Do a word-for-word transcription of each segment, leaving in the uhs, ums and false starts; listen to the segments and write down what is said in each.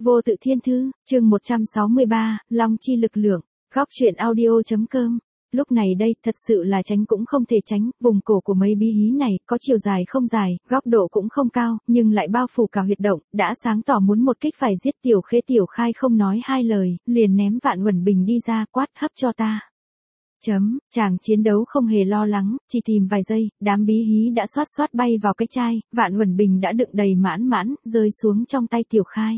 Vô tự thiên thư, chương một trăm sáu mươi ba, Long chi lực lượng, góc truyện audio.com. Lúc này đây, thật sự là tránh cũng không thể tránh, vùng cổ của mấy bí hí này, có chiều dài không dài, góc độ cũng không cao, nhưng lại bao phủ cả huyệt động, đã sáng tỏ muốn một kích phải giết Tiểu Khê. Tiểu Khai không nói hai lời, liền ném Vạn Uẩn Bình đi ra, quát hấp cho ta. Chấm, chàng chiến đấu không hề lo lắng, chỉ tìm vài giây, đám bí hí đã xoát xoát bay vào cái chai, Vạn Uẩn Bình đã đựng đầy mãn mãn, rơi xuống trong tay Tiểu Khai.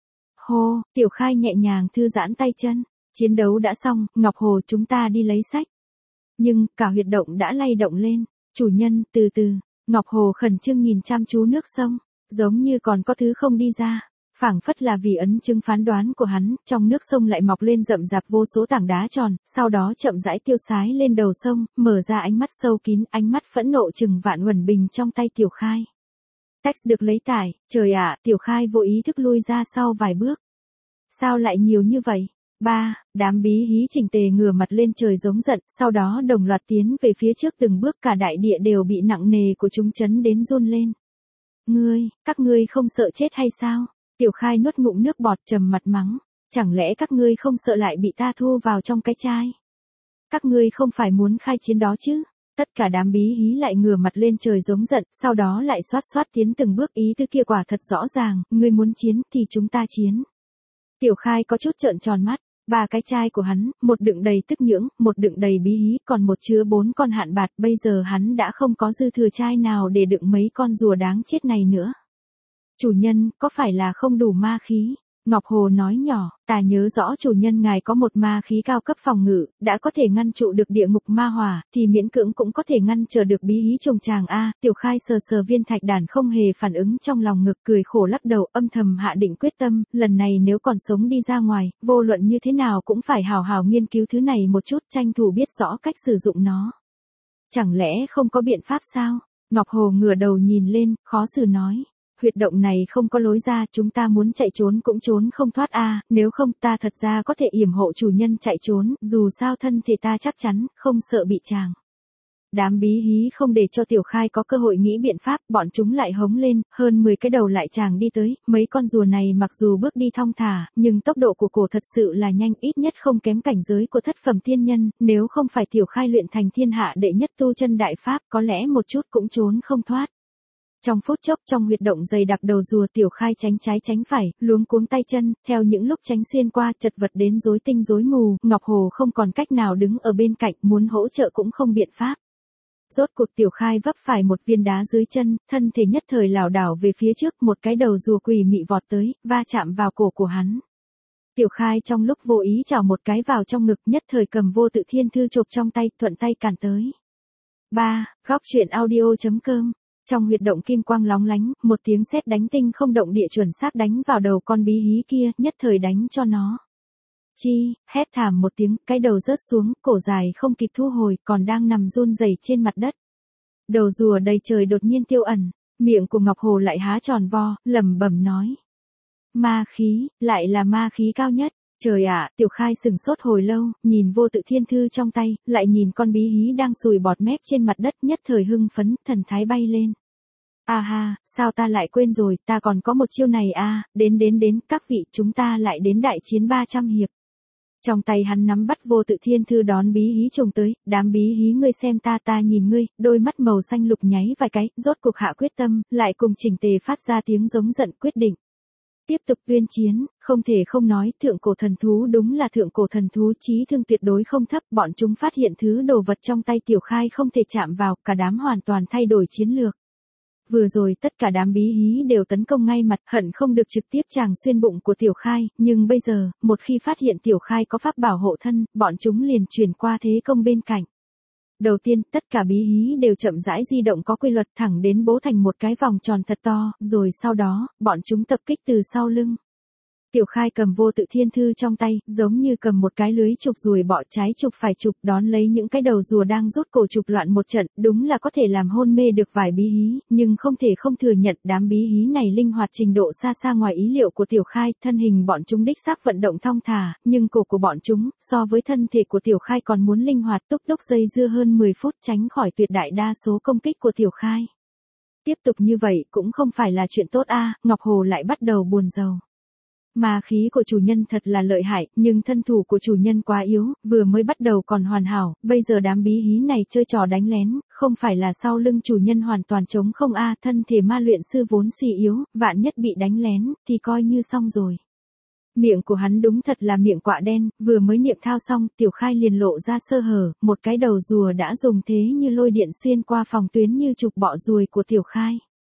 Hô, Tiểu Khai nhẹ nhàng thư giãn tay chân, chiến đấu đã xong, Ngọc Hồ chúng ta đi lấy sách. Nhưng, cả huyệt động đã lay động lên, chủ nhân, từ từ, Ngọc Hồ khẩn trương nhìn chăm chú nước sông, giống như còn có thứ không đi ra. Phảng phất là vì ấn chứng phán đoán của hắn, trong nước sông lại mọc lên rậm rạp vô số tảng đá tròn, sau đó chậm rãi tiêu sái lên đầu sông, mở ra ánh mắt sâu kín, ánh mắt phẫn nộ chừng Vạn Uẩn Bình trong tay Tiểu Khai. Text được lấy tải, trời ạ, Tiểu Khai vô ý thức lui ra sau vài bước. Sao lại nhiều như vậy? Ba, đám bí hí chỉnh tề ngửa mặt lên trời giống giận, sau đó đồng loạt tiến về phía trước từng bước, cả đại địa đều bị nặng nề của chúng chấn đến run lên. Ngươi, các ngươi không sợ chết hay sao? Tiểu Khai nuốt ngụm nước bọt trầm mặt mắng, chẳng lẽ các ngươi không sợ lại bị ta thu vào trong cái chai? Các ngươi không phải muốn khai chiến đó chứ? Tất cả đám bí hí lại ngửa mặt lên trời giống giận, sau đó lại xoát xoát tiến từng bước, ý tứ kia quả thật rõ ràng, ngươi muốn chiến thì chúng ta chiến. Tiểu Khai có chút trợn tròn mắt, ba cái chai của hắn, một đựng đầy tức nhưỡng, một đựng đầy bí hí, còn một chứa bốn con hạn bạt, bây giờ hắn đã không có dư thừa chai nào để đựng mấy con rùa đáng chết này nữa. Chủ nhân, có phải là không đủ ma khí? Ngọc Hồ nói nhỏ, ta nhớ rõ chủ nhân ngài có một ma khí cao cấp phòng ngự, đã có thể ngăn trụ được địa ngục ma hỏa, thì miễn cưỡng cũng có thể ngăn trở được bí hí trùng tràng a. Tiểu Khai sờ sờ viên thạch đàn không hề phản ứng trong lòng ngực, cười khổ lắc đầu, âm thầm hạ định quyết tâm, lần này nếu còn sống đi ra ngoài, vô luận như thế nào cũng phải hào hào nghiên cứu thứ này một chút, tranh thủ biết rõ cách sử dụng nó. Chẳng lẽ không có biện pháp sao? Ngọc Hồ ngửa đầu nhìn lên, khó xử nói. Huyệt động này không có lối ra, chúng ta muốn chạy trốn cũng trốn không thoát a. Nếu không ta thật ra có thể yểm hộ chủ nhân chạy trốn, dù sao thân thể ta chắc chắn, không sợ bị chàng. Đám bí hí không để cho Tiểu Khai có cơ hội nghĩ biện pháp, bọn chúng lại hống lên, hơn mười cái đầu lại chàng đi tới, mấy con rùa này mặc dù bước đi thong thả, nhưng tốc độ của cổ thật sự là nhanh, ít nhất không kém cảnh giới của thất phẩm thiên nhân, nếu không phải Tiểu Khai luyện thành thiên hạ đệ nhất tu chân đại pháp, có lẽ một chút cũng trốn không thoát. Trong phút chốc, trong huyệt động dày đặc đầu rùa, Tiểu Khai tránh trái tránh phải, luống cuống tay chân, theo những lúc tránh xuyên qua, chật vật đến rối tinh rối mù, Ngọc Hồ không còn cách nào đứng ở bên cạnh, muốn hỗ trợ cũng không biện pháp. Rốt cuộc Tiểu Khai vấp phải một viên đá dưới chân, thân thể nhất thời lảo đảo về phía trước, một cái đầu rùa quỷ mị vọt tới, va chạm vào cổ của hắn. Tiểu Khai trong lúc vô ý chảo một cái vào trong ngực, nhất thời cầm vô tự thiên thư chộp trong tay, thuận tay cản tới. Ba, góc truyện audio.com. Trong huyệt động kim quang lóng lánh, một tiếng sét đánh tinh không động địa chuẩn xác đánh vào đầu con bí hí kia, nhất thời đánh cho nó. Chi, hét thảm một tiếng, cái đầu rớt xuống, cổ dài không kịp thu hồi, còn đang nằm run rẩy trên mặt đất. Đầu rùa đầy trời đột nhiên tiêu ẩn, miệng của Ngọc Hồ lại há tròn vo, lẩm bẩm nói. Ma khí, lại là ma khí cao nhất. Trời ạ, Tiểu Khai sừng sốt hồi lâu, nhìn vô tự thiên thư trong tay, lại nhìn con bí hí đang sùi bọt mép trên mặt đất, nhất thời hưng phấn, thần thái bay lên. À ha, sao ta lại quên rồi, ta còn có một chiêu này à, đến đến đến, các vị, chúng ta lại đến đại chiến ba trăm hiệp. Trong tay hắn nắm bắt vô tự thiên thư đón bí hí trùng tới, đám bí hí ngươi xem ta ta nhìn ngươi, đôi mắt màu xanh lục nháy vài cái, rốt cuộc hạ quyết tâm, lại cùng chỉnh tề phát ra tiếng giống giận quyết định. Tiếp tục tuyên chiến, không thể không nói, thượng cổ thần thú đúng là thượng cổ thần thú, trí thương tuyệt đối không thấp, bọn chúng phát hiện thứ đồ vật trong tay Tiểu Khai không thể chạm vào, cả đám hoàn toàn thay đổi chiến lược. Vừa rồi tất cả đám bí hí đều tấn công ngay mặt, hận không được trực tiếp tràng xuyên bụng của Tiểu Khai, nhưng bây giờ, một khi phát hiện Tiểu Khai có pháp bảo hộ thân, bọn chúng liền chuyển qua thế công bên cạnh. Đầu tiên, tất cả bí hí đều chậm rãi di động có quy luật thẳng đến bố thành một cái vòng tròn thật to, rồi sau đó, bọn chúng tập kích từ sau lưng. Tiểu Khai cầm vô tự thiên thư trong tay, giống như cầm một cái lưới trục ruồi bọ, trái trục phải trục, đón lấy những cái đầu rùa đang rút cổ trục loạn một trận, đúng là có thể làm hôn mê được vài bí hí, nhưng không thể không thừa nhận đám bí hí này linh hoạt trình độ xa xa ngoài ý liệu của Tiểu Khai, thân hình bọn chúng đích xác vận động thong thả, nhưng cổ của bọn chúng, so với thân thể của Tiểu Khai còn muốn linh hoạt, túc túc dây dưa hơn mười phút tránh khỏi tuyệt đại đa số công kích của Tiểu Khai. Tiếp tục như vậy cũng không phải là chuyện tốt a. Ngọc Hồ lại bắt đầu buồn rầu. Ma khí của chủ nhân thật là lợi hại, nhưng thân thủ của chủ nhân quá yếu, vừa mới bắt đầu còn hoàn hảo, bây giờ đám bí hí này chơi trò đánh lén, không phải là sau lưng chủ nhân hoàn toàn trống không a, thân thể ma luyện sư vốn suy yếu, vạn nhất bị đánh lén, thì coi như xong rồi. Miệng của hắn đúng thật là miệng quạ đen, vừa mới niệm thao xong, Tiểu Khai liền lộ ra sơ hở, một cái đầu rùa đã dùng thế như lôi điện xuyên qua phòng tuyến như trục bọ ruồi của Tiểu Khai.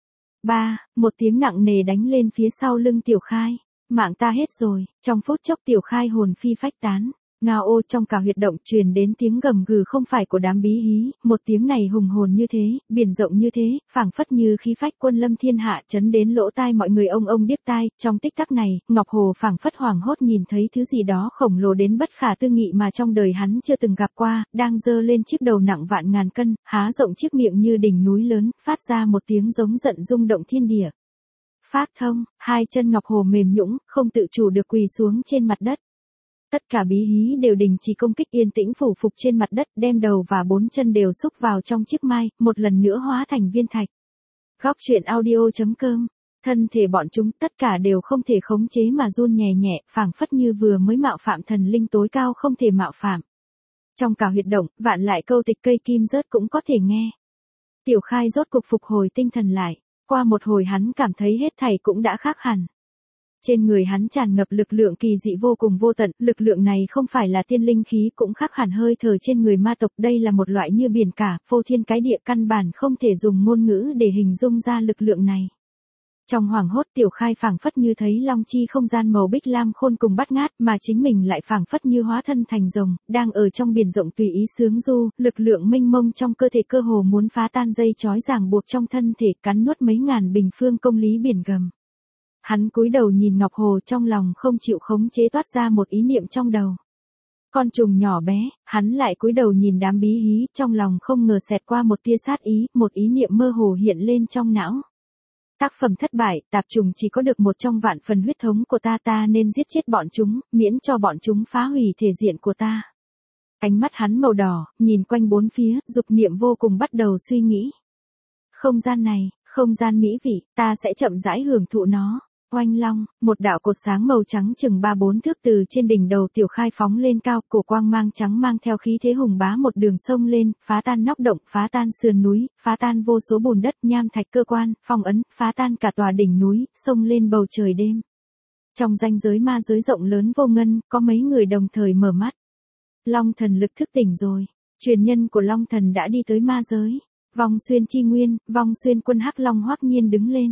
Ba, một tiếng nặng nề đánh lên phía sau lưng Tiểu Khai. Mạng ta hết rồi, trong phút chốc Tiểu Khai hồn phi phách tán. Ngao ô, trong cả huyệt động truyền đến tiếng gầm gừ không phải của đám bí hí, một tiếng này hùng hồn như thế, biển rộng như thế, phảng phất như khí phách quân lâm thiên hạ chấn đến lỗ tai mọi người ông ông điếc tai. Trong tích tắc này, Ngọc Hồ phảng phất hoảng hốt nhìn thấy thứ gì đó khổng lồ đến bất khả tư nghị mà trong đời hắn chưa từng gặp qua, đang giơ lên chiếc đầu nặng vạn ngàn cân, há rộng chiếc miệng như đỉnh núi lớn, phát ra một tiếng giống giận rung động thiên địa. Phát thông, hai chân Ngọc Hồ mềm nhũn, không tự chủ được quỳ xuống trên mặt đất. Tất cả bí hí đều đình chỉ công kích, yên tĩnh phủ phục trên mặt đất, đem đầu và bốn chân đều xúc vào trong chiếc mai, một lần nữa hóa thành viên thạch. Góc truyện audio chấm com. Thân thể bọn chúng tất cả đều không thể khống chế mà run nhẹ nhẹ, phảng phất như vừa mới mạo phạm thần linh tối cao không thể mạo phạm. Trong cả huyệt động, vạn lại câu tịch cây kim rớt cũng có thể nghe. Tiểu Khai rốt cục phục hồi tinh thần lại. Qua một hồi hắn cảm thấy hết thảy cũng đã khác hẳn. Trên người hắn tràn ngập lực lượng kỳ dị vô cùng vô tận, lực lượng này không phải là tiên linh khí cũng khác hẳn hơi thở trên người ma tộc, đây là một loại như biển cả, phô thiên cái địa, căn bản không thể dùng ngôn ngữ để hình dung ra lực lượng này. Trong hoảng hốt, Tiểu Khai phảng phất như thấy long chi không gian màu bích lam khôn cùng bát ngát, mà chính mình lại phảng phất như hóa thân thành rồng, đang ở trong biển rộng tùy ý sướng du, lực lượng mênh mông trong cơ thể cơ hồ muốn phá tan dây trói ràng buộc trong thân thể, cắn nuốt mấy ngàn bình phương công lý biển gầm. Hắn cúi đầu nhìn Ngọc Hồ, trong lòng không chịu khống chế toát ra một ý niệm trong đầu. Con trùng nhỏ bé, hắn lại cúi đầu nhìn đám bí hí, trong lòng không ngờ xẹt qua một tia sát ý, một ý niệm mơ hồ hiện lên trong não. Tác phẩm thất bại, tạp trùng chỉ có được một trong vạn phần huyết thống của ta, ta nên giết chết bọn chúng, miễn cho bọn chúng phá hủy thể diện của ta. Ánh mắt hắn màu đỏ, nhìn quanh bốn phía, dục niệm vô cùng bắt đầu suy nghĩ. Không gian này, không gian mỹ vị, ta sẽ chậm rãi hưởng thụ nó. Oanh long, một đạo cột sáng màu trắng chừng ba bốn thước từ trên đỉnh đầu Tiểu Khai phóng lên cao, cổ quang mang trắng mang theo khí thế hùng bá một đường sông lên, phá tan nóc động, phá tan sườn núi, phá tan vô số bùn đất, nham thạch cơ quan, phong ấn, phá tan cả tòa đỉnh núi, sông lên bầu trời đêm. Trong ranh giới ma giới rộng lớn vô ngân, có mấy người đồng thời mở mắt. Long thần lực thức tỉnh rồi, truyền nhân của Long thần đã đi tới ma giới. Vong xuyên chi nguyên, vong xuyên quân Hắc Long hoắc nhiên đứng lên.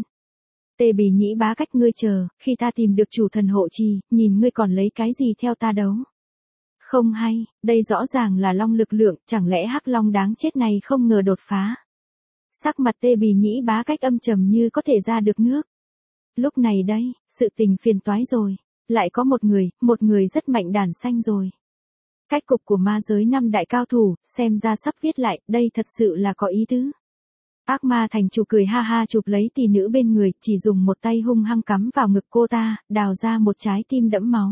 Tê Bì Nhĩ Bá Cách, ngươi chờ, khi ta tìm được chủ thần hộ trì, nhìn ngươi còn lấy cái gì theo ta đấu. Không hay, đây rõ ràng là long lực lượng, chẳng lẽ Hắc Long đáng chết này không ngờ đột phá. Sắc mặt Tê Bì Nhĩ Bá Cách âm trầm như có thể ra được nước. Lúc này đây, sự tình phiền toái rồi, lại có một người, một người rất mạnh đàn xanh rồi. Cách cục của ma giới năm đại cao thủ, xem ra sắp viết lại, đây thật sự là có ý tứ. Ác ma thành chủ cười ha ha chụp lấy tỷ nữ bên người, chỉ dùng một tay hung hăng cắm vào ngực cô ta, đào ra một trái tim đẫm máu.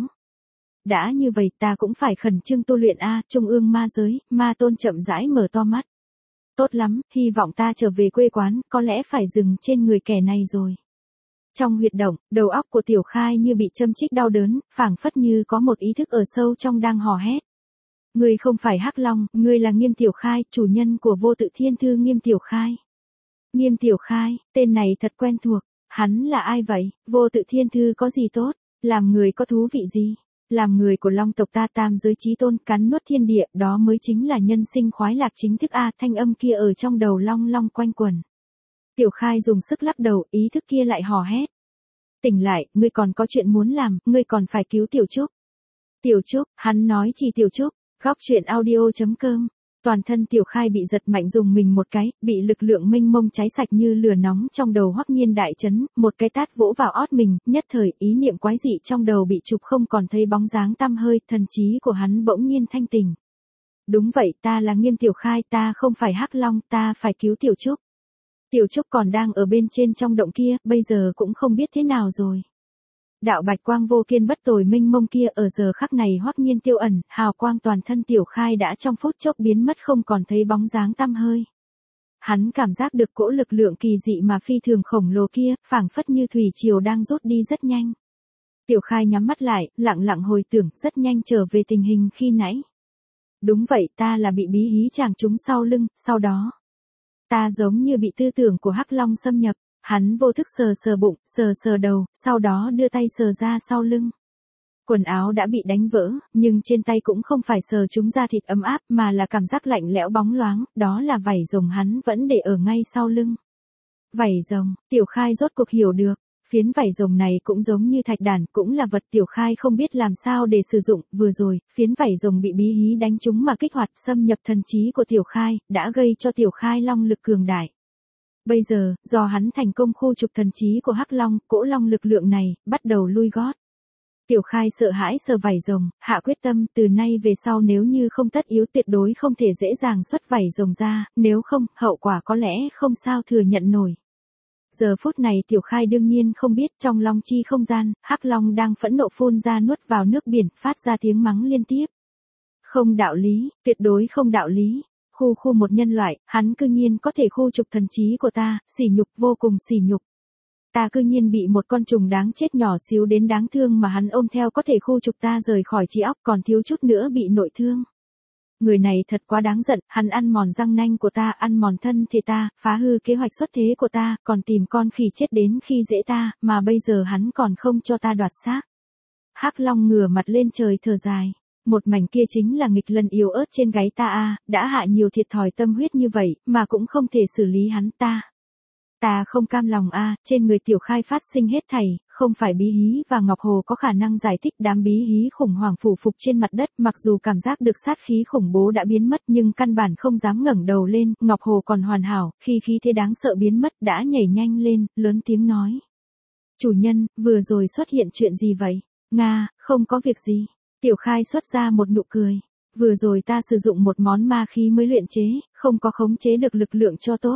Đã như vậy ta cũng phải khẩn trương tu luyện a, trung ương ma giới, ma tôn chậm rãi mở to mắt. Tốt lắm, hy vọng ta trở về quê quán, có lẽ phải dừng trên người kẻ này rồi. Trong huyệt động, đầu óc của Tiểu Khai như bị châm chích đau đớn, phảng phất như có một ý thức ở sâu trong đang hò hét. Ngươi không phải Hắc Long, ngươi là Nghiêm Tiểu Khai, chủ nhân của Vô Tự Thiên Thư Nghiêm Tiểu Khai. Nghiêm Tiểu Khai, tên này thật quen thuộc, hắn là ai vậy? Vô Tự Thiên Thư có gì tốt? Làm người có thú vị gì? Làm người của Long tộc ta tam giới chí tôn, cắn nuốt thiên địa, đó mới chính là nhân sinh khoái lạc chính thức a, thanh âm kia ở trong đầu long long quanh quẩn. Tiểu Khai dùng sức lắc đầu, ý thức kia lại hò hét. Tỉnh lại, ngươi còn có chuyện muốn làm, ngươi còn phải cứu Tiểu Trúc. Tiểu Trúc, hắn nói chỉ Tiểu Trúc. Góc truyện audio chấm com. Toàn thân Tiểu Khai bị giật mạnh dùng mình một cái, bị lực lượng mênh mông cháy sạch như lửa nóng trong đầu hoắc nhiên đại chấn, một cái tát vỗ vào ót mình, nhất thời ý niệm quái dị trong đầu bị chụp không còn thấy bóng dáng tăm hơi, thần trí của hắn bỗng nhiên thanh tỉnh. Đúng vậy, ta là Nghiêm Tiểu Khai, ta không phải Hắc Long, ta phải cứu Tiểu Trúc. Tiểu Trúc còn đang ở bên trên trong động kia, bây giờ cũng không biết thế nào rồi. Đạo bạch quang vô kiên bất tồi minh mông kia ở giờ khắc này hoắc nhiên tiêu ẩn, hào quang toàn thân Tiểu Khai đã trong phút chốc biến mất không còn thấy bóng dáng tăm hơi. Hắn cảm giác được cỗ lực lượng kỳ dị mà phi thường khổng lồ kia, phảng phất như thủy triều đang rút đi rất nhanh. Tiểu Khai nhắm mắt lại, lặng lặng hồi tưởng, rất nhanh trở về tình hình khi nãy. Đúng vậy, ta là bị bí hí chàng trúng sau lưng, sau đó. Ta giống như bị tư tưởng của Hắc Long xâm nhập, hắn vô thức sờ sờ bụng, sờ sờ đầu, sau đó đưa tay sờ ra sau lưng. Quần áo đã bị đánh vỡ, nhưng trên tay cũng không phải sờ chúng da thịt ấm áp mà là cảm giác lạnh lẽo bóng loáng, đó là vảy rồng hắn vẫn để ở ngay sau lưng. Vảy rồng, Tiểu Khai rốt cuộc hiểu được, phiến vảy rồng này cũng giống như thạch đàn, cũng là vật Tiểu Khai không biết làm sao để sử dụng, vừa rồi, phiến vảy rồng bị bí hí đánh trúng mà kích hoạt xâm nhập thần trí của Tiểu Khai, đã gây cho Tiểu Khai long lực cường đại. Bây giờ, do hắn thành công khu trục thần trí của Hắc Long, cỗ long lực lượng này, bắt đầu lui gót. Tiểu Khai sợ hãi sờ vảy rồng, hạ quyết tâm, từ nay về sau nếu như không tất yếu tuyệt đối không thể dễ dàng xuất vảy rồng ra, nếu không, hậu quả có lẽ không sao thừa nhận nổi. Giờ phút này Tiểu Khai đương nhiên không biết trong long chi không gian, Hắc Long đang phẫn nộ phun ra nuốt vào nước biển, phát ra tiếng mắng liên tiếp. Không đạo lý, tuyệt đối không đạo lý. Khu khu một nhân loại, hắn cư nhiên có thể khu trục thần trí của ta, sỉ nhục, vô cùng sỉ nhục. Ta cư nhiên bị một con trùng đáng chết nhỏ xíu đến đáng thương mà hắn ôm theo có thể khu trục ta rời khỏi trí óc, còn thiếu chút nữa bị nội thương. Người này thật quá đáng giận, hắn ăn mòn răng nanh của ta, ăn mòn thân thể ta, phá hư kế hoạch xuất thế của ta, còn tìm con khỉ chết đến khi dễ ta, mà bây giờ hắn còn không cho ta đoạt xác. Hắc Long ngửa mặt lên trời thở dài. Một mảnh kia chính là nghịch lần yếu ớt trên gáy ta a, đã hạ nhiều thiệt thòi tâm huyết như vậy, mà cũng không thể xử lý hắn ta. Ta không cam lòng a, trên người Tiểu Khai phát sinh hết thảy, không phải bí hí và Ngọc Hồ có khả năng giải thích đám bí hí khủng hoảng phủ phục trên mặt đất, mặc dù cảm giác được sát khí khủng bố đã biến mất nhưng căn bản không dám ngẩng đầu lên, Ngọc Hồ còn hoàn hảo, khi khí thế đáng sợ biến mất đã nhảy nhanh lên, lớn tiếng nói. Chủ nhân, vừa rồi xuất hiện chuyện gì vậy? Nga, không có việc gì. Tiểu Khai xuất ra một nụ cười. Vừa rồi ta sử dụng một món ma khí mới luyện chế, không có khống chế được lực lượng cho tốt.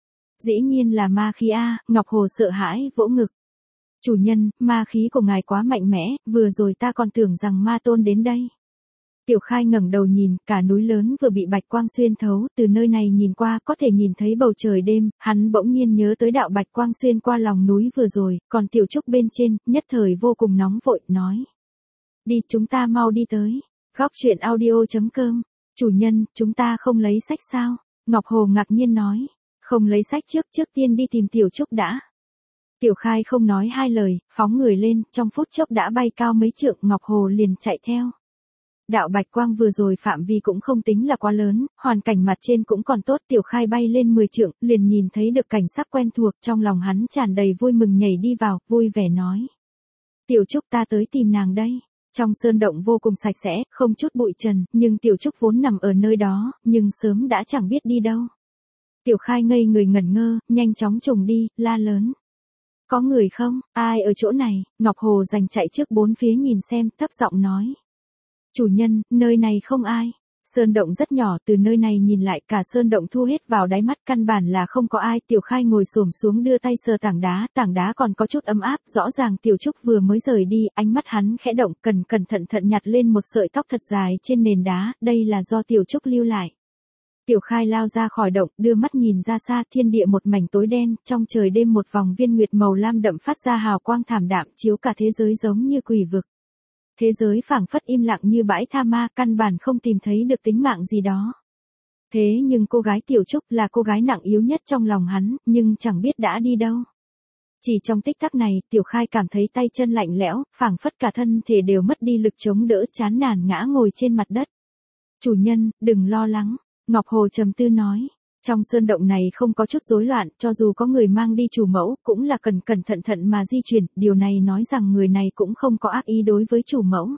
Dĩ nhiên là ma khí a, Ngọc Hồ sợ hãi vỗ ngực. Chủ nhân, ma khí của ngài quá mạnh mẽ, vừa rồi ta còn tưởng rằng ma tôn đến đây. Tiểu Khai ngẩng đầu nhìn, cả núi lớn vừa bị bạch quang xuyên thấu, từ nơi này nhìn qua có thể nhìn thấy bầu trời đêm, hắn bỗng nhiên nhớ tới đạo bạch quang xuyên qua lòng núi vừa rồi, còn Tiểu Trúc bên trên, nhất thời vô cùng nóng vội, nói. Đi, chúng ta mau đi tới. Góc truyện audio chấm com. Chủ nhân, chúng ta không lấy sách sao? Ngọc Hồ ngạc nhiên nói. Không lấy sách trước, trước tiên đi tìm Tiểu Trúc đã. Tiểu Khai không nói hai lời, phóng người lên, trong phút chốc đã bay cao mấy trượng, Ngọc Hồ liền chạy theo. Đạo bạch quang vừa rồi phạm vi cũng không tính là quá lớn, hoàn cảnh mặt trên cũng còn tốt, Tiểu Khai bay lên mười trượng, liền nhìn thấy được cảnh sắc quen thuộc, trong lòng hắn tràn đầy vui mừng nhảy đi vào, vui vẻ nói. Tiểu Trúc ta tới tìm nàng đây. Trong sơn động vô cùng sạch sẽ, không chút bụi trần, nhưng Tiểu Trúc vốn nằm ở nơi đó, nhưng sớm đã chẳng biết đi đâu. Tiểu Khai ngây người ngẩn ngơ, nhanh chóng trùng đi, la lớn. Có người không? Ai ở chỗ này? Ngọc Hồ giành chạy trước bốn phía nhìn xem, thấp giọng nói. Chủ nhân, nơi này không ai. Sơn động rất nhỏ, từ nơi này nhìn lại cả sơn động thu hết vào đáy mắt, căn bản là không có ai. Tiểu Khai ngồi xổm xuống đưa tay sờ tảng đá, tảng đá còn có chút ấm áp, rõ ràng Tiểu Trúc vừa mới rời đi, ánh mắt hắn khẽ động, cần cẩn thận thận nhặt lên một sợi tóc thật dài trên nền đá, đây là do Tiểu Trúc lưu lại. Tiểu Khai lao ra khỏi động, đưa mắt nhìn ra xa, thiên địa một mảnh tối đen, trong trời đêm một vòng viên nguyệt màu lam đậm phát ra hào quang thảm đạm, chiếu cả thế giới giống như quỷ vực. Thế giới phảng phất im lặng như bãi tha ma, căn bản không tìm thấy được tính mạng gì đó. Thế nhưng cô gái Tiểu Trúc là cô gái nặng yếu nhất trong lòng hắn, nhưng chẳng biết đã đi đâu. Chỉ trong tích tắc này, Tiểu Khai cảm thấy tay chân lạnh lẽo, phảng phất cả thân thể đều mất đi lực chống đỡ, chán nản ngã ngồi trên mặt đất. Chủ nhân, đừng lo lắng. Ngọc Hồ trầm tư nói, trong sơn động này không có chút rối loạn, cho dù có người mang đi chủ mẫu, cũng là cần cẩn thận thận mà di chuyển, điều này nói rằng người này cũng không có ác ý đối với chủ mẫu.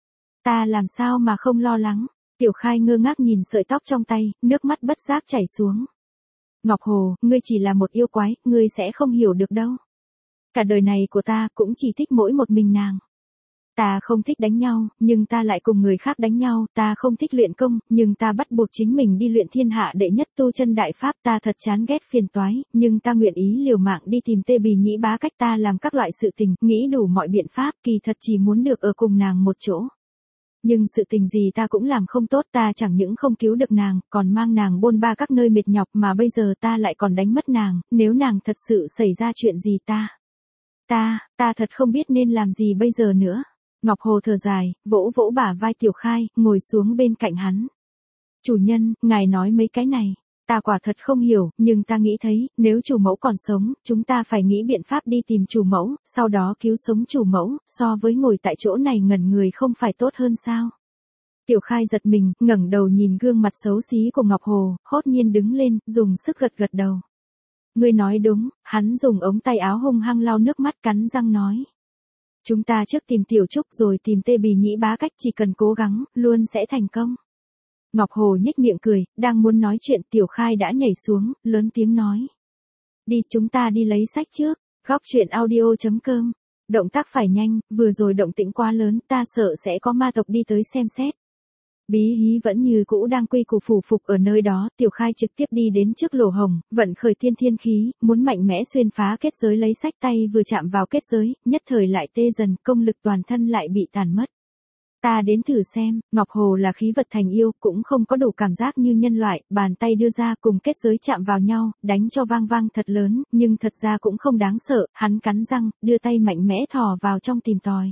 Ta làm sao mà không lo lắng? Tiểu Khai ngơ ngác nhìn sợi tóc trong tay, nước mắt bất giác chảy xuống. Ngọc Hồ, ngươi chỉ là một yêu quái, ngươi sẽ không hiểu được đâu. Cả đời này của ta cũng chỉ thích mỗi một mình nàng. Ta không thích đánh nhau, nhưng ta lại cùng người khác đánh nhau, ta không thích luyện công, nhưng ta bắt buộc chính mình đi luyện thiên hạ đệ nhất tu chân đại pháp, ta thật chán ghét phiền toái, nhưng ta nguyện ý liều mạng đi tìm Tê Bì Nhĩ Bá cách ta làm các loại sự tình, nghĩ đủ mọi biện pháp, kỳ thật chỉ muốn được ở cùng nàng một chỗ. Nhưng sự tình gì ta cũng làm không tốt, ta chẳng những không cứu được nàng, còn mang nàng bôn ba các nơi mệt nhọc, mà bây giờ ta lại còn đánh mất nàng, nếu nàng thật sự xảy ra chuyện gì ta. Ta, ta thật không biết nên làm gì bây giờ nữa. Ngọc Hồ thở dài, vỗ vỗ bả vai Tiểu Khai, ngồi xuống bên cạnh hắn. Chủ nhân, ngài nói mấy cái này. Ta quả thật không hiểu, nhưng ta nghĩ thấy, nếu chủ mẫu còn sống, chúng ta phải nghĩ biện pháp đi tìm chủ mẫu, sau đó cứu sống chủ mẫu, so với ngồi tại chỗ này ngẩn người không phải tốt hơn sao? Tiểu Khai giật mình, ngẩng đầu nhìn gương mặt xấu xí của Ngọc Hồ, hốt nhiên đứng lên, dùng sức gật gật đầu. Ngươi nói đúng, hắn dùng ống tay áo hung hăng lau nước mắt cắn răng nói. Chúng ta trước tìm Tiểu Trúc rồi tìm Tê Bì Nhĩ Bá Cách, chỉ cần cố gắng, luôn sẽ thành công. Ngọc Hồ nhếch miệng cười, đang muốn nói chuyện Tiểu Khai đã nhảy xuống, lớn tiếng nói. Đi, chúng ta đi lấy sách trước. Góc truyện audio chấm com. Động tác phải nhanh, vừa rồi động tĩnh quá lớn, ta sợ sẽ có ma tộc đi tới xem xét. Bí Hí vẫn như cũ đang quy củ phủ phục ở nơi đó, Tiểu Khai trực tiếp đi đến trước lỗ hồng, vận khởi tiên thiên khí, muốn mạnh mẽ xuyên phá kết giới lấy sách, tay vừa chạm vào kết giới, nhất thời lại tê dần, công lực toàn thân lại bị tàn mất. Ta đến thử xem, Ngọc Hồ là khí vật thành yêu, cũng không có đủ cảm giác như nhân loại, bàn tay đưa ra cùng kết giới chạm vào nhau, đánh cho vang vang thật lớn, nhưng thật ra cũng không đáng sợ, hắn cắn răng, đưa tay mạnh mẽ thò vào trong tìm tòi.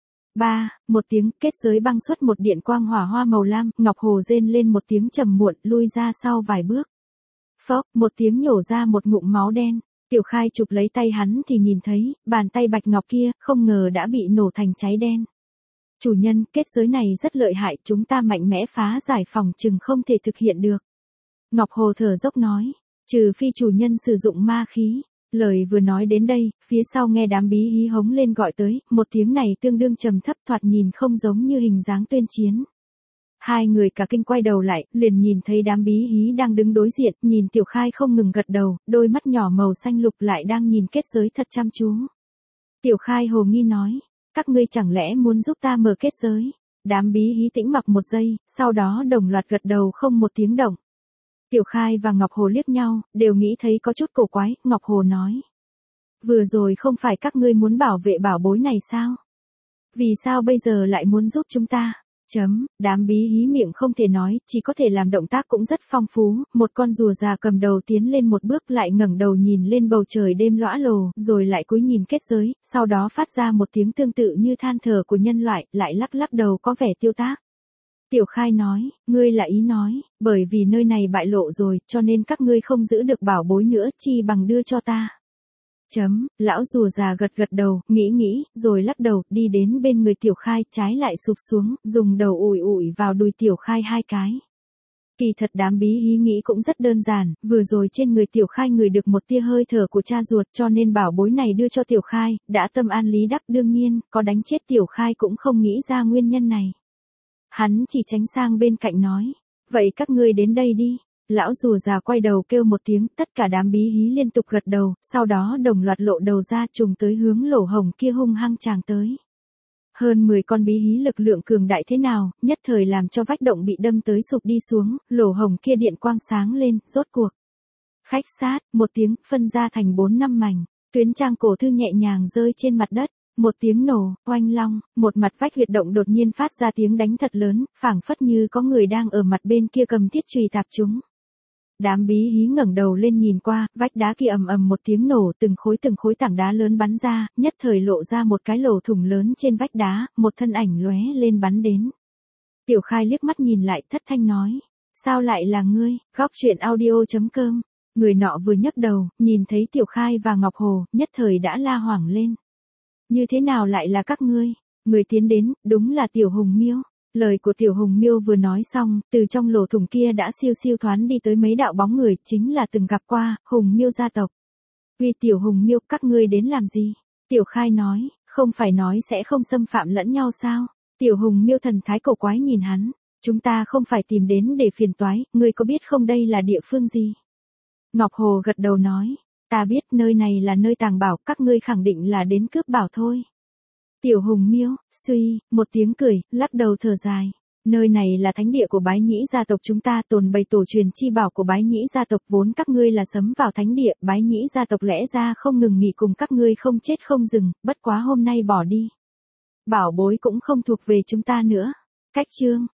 Ba, một tiếng, kết giới băng xuất một điện quang hỏa hoa màu lam, Ngọc Hồ rên lên một tiếng trầm muộn, lui ra sau vài bước. Phốc, một tiếng nhổ ra một ngụm máu đen. Tiểu Khai chụp lấy tay hắn thì nhìn thấy, bàn tay bạch ngọc kia, không ngờ đã bị nổ thành cháy đen. Chủ nhân, kết giới này rất lợi hại, chúng ta mạnh mẽ phá giải phòng chừng không thể thực hiện được. Ngọc Hồ thở dốc nói, trừ phi chủ nhân sử dụng ma khí. Lời vừa nói đến đây, phía sau nghe đám Bí Hí hống lên gọi tới, một tiếng này tương đương trầm thấp, thoạt nhìn không giống như hình dáng tuyên chiến. Hai người cả kinh quay đầu lại, liền nhìn thấy đám Bí Hí đang đứng đối diện, nhìn Tiểu Khai không ngừng gật đầu, đôi mắt nhỏ màu xanh lục lại đang nhìn kết giới thật chăm chú. Tiểu Khai hồ nghi nói, các ngươi chẳng lẽ muốn giúp ta mở kết giới? Đám Bí Hí tĩnh mặc một giây, sau đó đồng loạt gật đầu không một tiếng động. Tiểu Khai và Ngọc Hồ liếc nhau, đều nghĩ thấy có chút cổ quái, Ngọc Hồ nói. Vừa rồi không phải các ngươi muốn bảo vệ bảo bối này sao? Vì sao bây giờ lại muốn giúp chúng ta? Chấm, đám Bí Hí miệng không thể nói, chỉ có thể làm động tác cũng rất phong phú, một con rùa già cầm đầu tiến lên một bước lại ngẩng đầu nhìn lên bầu trời đêm lõa lồ, rồi lại cúi nhìn kết giới, sau đó phát ra một tiếng tương tự như than thở của nhân loại, lại lắc lắc đầu có vẻ tiêu tác. Tiểu Khai nói, ngươi là ý nói, bởi vì nơi này bại lộ rồi, cho nên các ngươi không giữ được bảo bối nữa, chi bằng đưa cho ta. Chấm, lão rùa già gật gật đầu, nghĩ nghĩ, rồi lắc đầu, đi đến bên người Tiểu Khai, trái lại sụp xuống, dùng đầu ủi ủi vào đùi Tiểu Khai hai cái. Kỳ thật đám Bí Hí nghĩ cũng rất đơn giản, vừa rồi trên người Tiểu Khai người được một tia hơi thở của cha ruột, cho nên bảo bối này đưa cho Tiểu Khai, đã tâm an lý đắc, đương nhiên, có đánh chết Tiểu Khai cũng không nghĩ ra nguyên nhân này. Hắn chỉ tránh sang bên cạnh nói, vậy các ngươi đến đây đi. Lão rùa già quay đầu kêu một tiếng, tất cả đám Bí Hí liên tục gật đầu, sau đó đồng loạt lộ đầu ra trùng tới hướng lỗ hồng kia hung hăng tràng tới. Hơn mười con Bí Hí lực lượng cường đại thế nào, nhất thời làm cho vách động bị đâm tới sụp đi xuống, lỗ hồng kia điện quang sáng lên, rốt cuộc. Khách sát, một tiếng, phân ra thành bốn năm mảnh, tuyến trang cổ thư nhẹ nhàng rơi trên mặt đất. Một tiếng nổ, oanh long, một mặt vách huyệt động đột nhiên phát ra tiếng đánh thật lớn, phảng phất như có người đang ở mặt bên kia cầm thiết chùy tạc chúng. Đám Bí Hí ngẩng đầu lên nhìn qua, vách đá kia ầm ầm một tiếng nổ, từng khối từng khối tảng đá lớn bắn ra, nhất thời lộ ra một cái lỗ thủng lớn trên vách đá, một thân ảnh lóe lên bắn đến. Tiểu Khai liếc mắt nhìn lại, thất thanh nói, sao lại là ngươi? Góc truyện audio chấm com. Người nọ vừa nhấc đầu, nhìn thấy Tiểu Khai và Ngọc Hồ, nhất thời đã la hoảng lên. Như thế nào lại là các ngươi? Người tiến đến, đúng là Tiểu Hùng Miêu. Lời của Tiểu Hùng Miêu vừa nói xong, từ trong lỗ thủng kia đã siêu siêu thoáng đi tới mấy đạo bóng người, chính là từng gặp qua, Hùng Miêu gia tộc. Vì Tiểu Hùng Miêu, các ngươi đến làm gì? Tiểu Khai nói, không phải nói sẽ không xâm phạm lẫn nhau sao? Tiểu Hùng Miêu thần thái cổ quái nhìn hắn, chúng ta không phải tìm đến để phiền toái, ngươi có biết không đây là địa phương gì? Ngọc Hồ gật đầu nói, ta biết nơi này là nơi tàng bảo, các ngươi khẳng định là đến cướp bảo thôi. Tiểu Hùng Miêu, suy, một tiếng cười, lắc đầu thở dài. Nơi này là thánh địa của Bái Nhĩ gia tộc chúng ta, tồn bày tổ truyền chi bảo của Bái Nhĩ gia tộc, vốn các ngươi là sấm vào thánh địa, Bái Nhĩ gia tộc lẽ ra không ngừng nghỉ cùng các ngươi không chết không dừng, bất quá hôm nay bỏ đi. Bảo bối cũng không thuộc về chúng ta nữa. Cách chương.